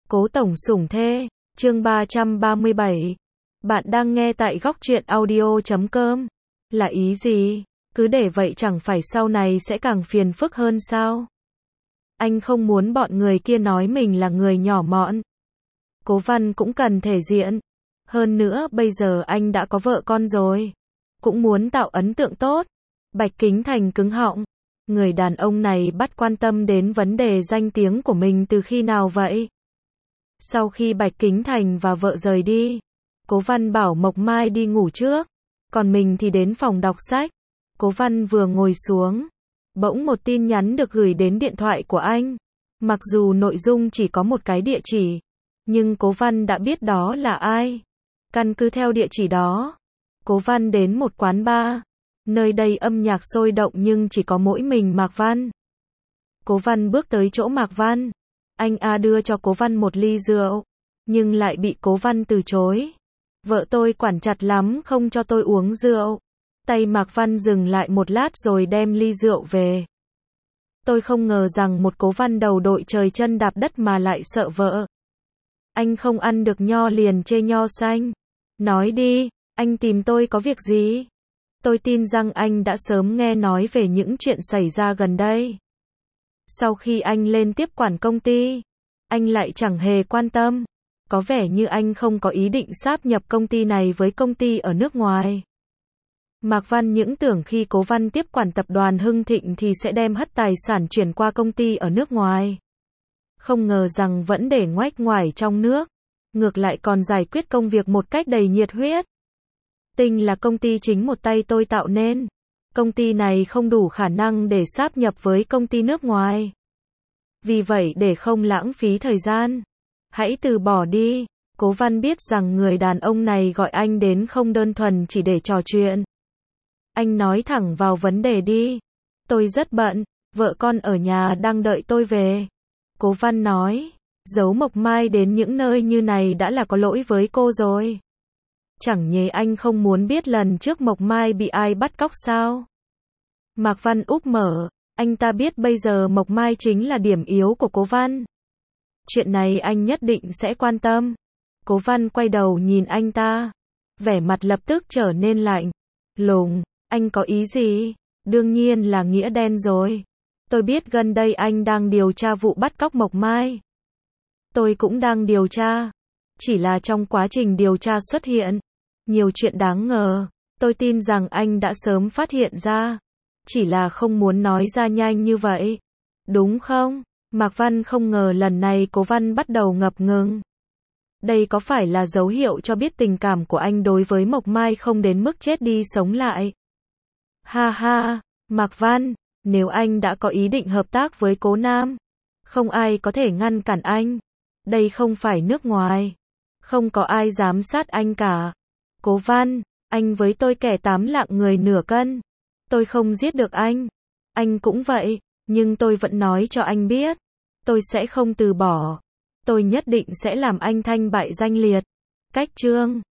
Cố tổng sủng thê, chương 337. Bạn đang nghe tại góc truyện audio.com. Là ý gì? Cứ để vậy chẳng phải sau này sẽ càng phiền phức hơn sao? Anh không muốn bọn người kia nói mình là người nhỏ mọn. Cố Văn cũng cần thể diện. Hơn nữa bây giờ anh đã có vợ con rồi. Cũng muốn tạo ấn tượng tốt. Bạch Kính Thành cứng họng. Người đàn ông này bắt quan tâm đến vấn đề danh tiếng của mình từ khi nào vậy? Sau khi Bạch Kính Thành và vợ rời đi, Cố Văn bảo Mộc Mai đi ngủ trước, còn mình thì đến phòng đọc sách. Cố Văn vừa ngồi xuống, bỗng một tin nhắn được gửi đến điện thoại của anh. Mặc dù nội dung chỉ có một cái địa chỉ, nhưng Cố Văn đã biết đó là ai. Căn cứ theo địa chỉ đó, Cố Văn đến một quán bar. Nơi đây âm nhạc sôi động nhưng chỉ có mỗi mình Mạc Văn. Cố Văn bước tới chỗ Mạc Văn. Anh đưa cho Cố Văn một ly rượu, nhưng lại bị Cố Văn từ chối. Vợ tôi quản chặt lắm không cho tôi uống rượu. Tay Mạc Văn dừng lại một lát rồi đem ly rượu về. Tôi không ngờ rằng một Cố Văn đầu đội trời chân đạp đất mà lại sợ vợ. Anh không ăn được nho liền chê nho xanh. Nói đi, anh tìm tôi có việc gì? Tôi tin rằng anh đã sớm nghe nói về những chuyện xảy ra gần đây. Sau khi anh lên tiếp quản công ty, anh lại chẳng hề quan tâm. Có vẻ như anh không có ý định sáp nhập công ty này với công ty ở nước ngoài. Mạc Văn những tưởng khi Cố Văn tiếp quản tập đoàn Hưng Thịnh thì sẽ đem hết tài sản chuyển qua công ty ở nước ngoài. Không ngờ rằng vẫn để ngoách ngoải trong nước. Ngược lại còn giải quyết công việc một cách đầy nhiệt huyết. Tinh là công ty chính một tay tôi tạo nên. Công ty này không đủ khả năng để sáp nhập với công ty nước ngoài. Vì vậy để không lãng phí thời gian, hãy từ bỏ đi. Cố Văn biết rằng người đàn ông này gọi anh đến không đơn thuần chỉ để trò chuyện. Anh nói thẳng vào vấn đề đi. Tôi rất bận, vợ con ở nhà đang đợi tôi về. Cố Văn nói, giấu Mộc Mai đến những nơi như này đã là có lỗi với cô rồi. Chẳng nhẽ anh không muốn biết lần trước Mộc Mai bị ai bắt cóc sao? Mạc Văn úp mở, anh ta biết bây giờ Mộc Mai chính là điểm yếu của Cố Văn. Chuyện này anh nhất định sẽ quan tâm. Cố Văn quay đầu nhìn anh ta. Vẻ mặt lập tức trở nên lạnh lùng. Anh có ý gì? Đương nhiên là nghĩa đen rồi. Tôi biết gần đây anh đang điều tra vụ bắt cóc Mộc Mai. Tôi cũng đang điều tra. Chỉ là trong quá trình điều tra xuất hiện nhiều chuyện đáng ngờ. Tôi tin rằng anh đã sớm phát hiện ra. Chỉ là không muốn nói ra nhanh như vậy. Đúng không? Mạc Văn không ngờ lần này Cố Văn bắt đầu ngập ngừng. Đây có phải là dấu hiệu cho biết tình cảm của anh đối với Mộc Mai không đến mức chết đi sống lại? Ha ha, Mạc Văn, nếu anh đã có ý định hợp tác với Cố Nam, không ai có thể ngăn cản anh. Đây không phải nước ngoài. Không có ai giám sát anh cả. Cố Văn, anh với tôi kẻ 8 lạng người nửa cân. Tôi không giết được anh. Anh cũng vậy, nhưng tôi vẫn nói cho anh biết. Tôi sẽ không từ bỏ. Tôi nhất định sẽ làm anh thanh bại danh liệt. Cách chương